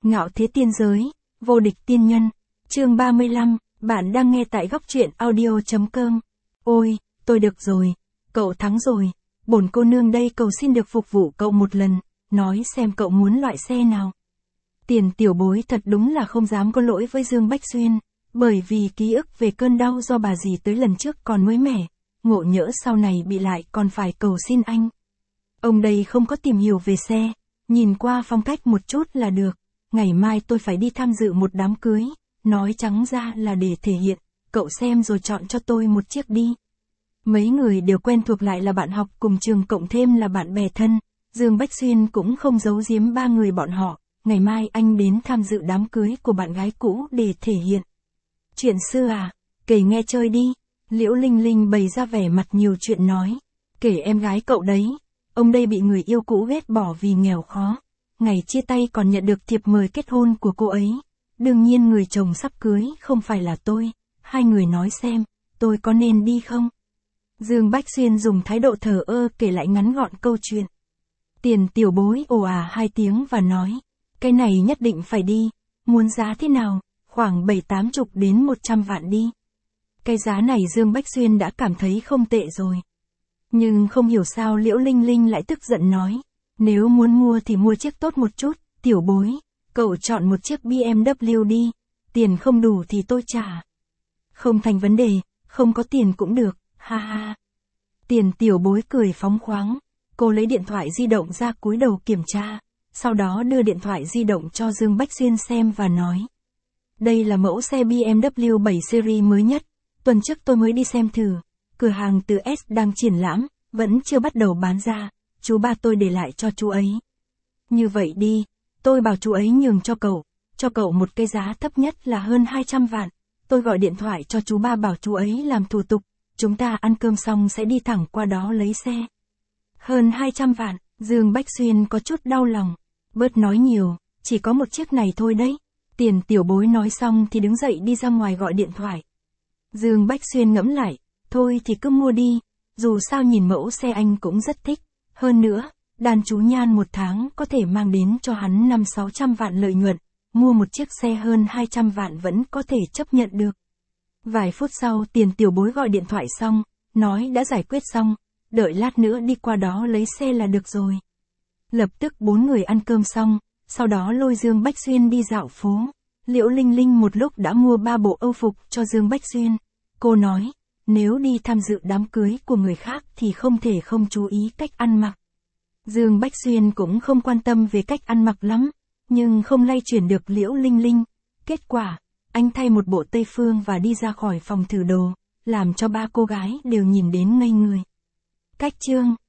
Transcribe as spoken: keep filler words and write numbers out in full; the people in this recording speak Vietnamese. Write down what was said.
Ngạo thế tiên giới, vô địch tiên nhân. Chương ba mươi lăm, bạn đang nghe tại góc truyện audio chấm com. Ôi, tôi được rồi, cậu thắng rồi, bổn cô nương đây cầu xin được phục vụ cậu một lần, nói xem cậu muốn loại xe nào. Tiền tiểu bối thật đúng là không dám có lỗi với Dương Bách Xuyên, bởi vì ký ức về cơn đau do bà dì tới lần trước còn mới mẻ, ngộ nhỡ sau này bị lại còn phải cầu xin anh. Ông đây không có tìm hiểu về xe, nhìn qua phong cách một chút là được, ngày mai tôi phải đi tham dự một đám cưới, nói trắng ra là để thể hiện, cậu xem rồi chọn cho tôi một chiếc đi. Mấy người đều quen thuộc lại là bạn học cùng trường cộng thêm là bạn bè thân, Dương Bách Xuyên cũng không giấu giếm ba người bọn họ, ngày mai anh đến tham dự đám cưới của bạn gái cũ để thể hiện. Chuyện xưa à, kể nghe chơi đi, Liễu Linh Linh bày ra vẻ mặt nhiều chuyện nói, kể em gái cậu đấy, ông đây bị người yêu cũ ghét bỏ vì nghèo khó, ngày chia tay còn nhận được thiệp mời kết hôn của cô ấy, đương nhiên người chồng sắp cưới không phải là tôi, hai người nói xem, tôi có nên đi không? Dương Bách Xuyên dùng thái độ thờ ơ kể lại ngắn gọn câu chuyện. Tiền tiểu bối ồ à hai tiếng và nói, cái này nhất định phải đi, muốn giá thế nào, khoảng bảy tám chục đến một trăm vạn đi. Cái giá này Dương Bách Xuyên đã cảm thấy không tệ rồi. Nhưng không hiểu sao Liễu Linh Linh lại tức giận nói, nếu muốn mua thì mua chiếc tốt một chút, tiểu bối, cậu chọn một chiếc bê em vê đi, tiền không đủ thì tôi trả. Không thành vấn đề, không có tiền cũng được, ha ha. Tiền tiểu bối cười phóng khoáng, cô lấy điện thoại di động ra cúi đầu kiểm tra, sau đó đưa điện thoại di động cho Dương Bách Xuyên xem và nói. Đây là mẫu xe bê em vê bảy series mới nhất, tuần trước tôi mới đi xem thử, cửa hàng từ S đang triển lãm, vẫn chưa bắt đầu bán ra, chú ba tôi để lại cho chú ấy. Như vậy đi, tôi bảo chú ấy nhường cho cậu, cho cậu một cái giá thấp nhất là hơn hai trăm vạn, tôi gọi điện thoại cho chú ba bảo chú ấy làm thủ tục, chúng ta ăn cơm xong sẽ đi thẳng qua đó lấy xe. Hơn hai trăm vạn, Dương Bách Xuyên có chút đau lòng, bớt nói nhiều, chỉ có một chiếc này thôi đấy. Tiền tiểu bối nói xong thì đứng dậy đi ra ngoài gọi điện thoại. Dương Bách Xuyên ngẫm lại, thôi thì cứ mua đi, dù sao nhìn mẫu xe anh cũng rất thích, hơn nữa, đàn chú nhan một tháng có thể mang đến cho hắn năm sáu trăm vạn lợi nhuận, mua một chiếc xe hơn hai trăm vạn vẫn có thể chấp nhận được. Vài phút sau tiền tiểu bối gọi điện thoại xong, nói đã giải quyết xong, đợi lát nữa đi qua đó lấy xe là được rồi. Lập tức bốn người ăn cơm xong, sau đó lôi Dương Bách Xuyên đi dạo phố. Liễu Linh Linh một lúc đã mua ba bộ âu phục cho Dương Bách Xuyên. Cô nói, nếu đi tham dự đám cưới của người khác thì không thể không chú ý cách ăn mặc. Dương Bách Xuyên cũng không quan tâm về cách ăn mặc lắm, nhưng không lay chuyển được Liễu Linh Linh. Kết quả, anh thay một bộ tây phương và đi ra khỏi phòng thử đồ, làm cho ba cô gái đều nhìn đến ngây người. Cách chương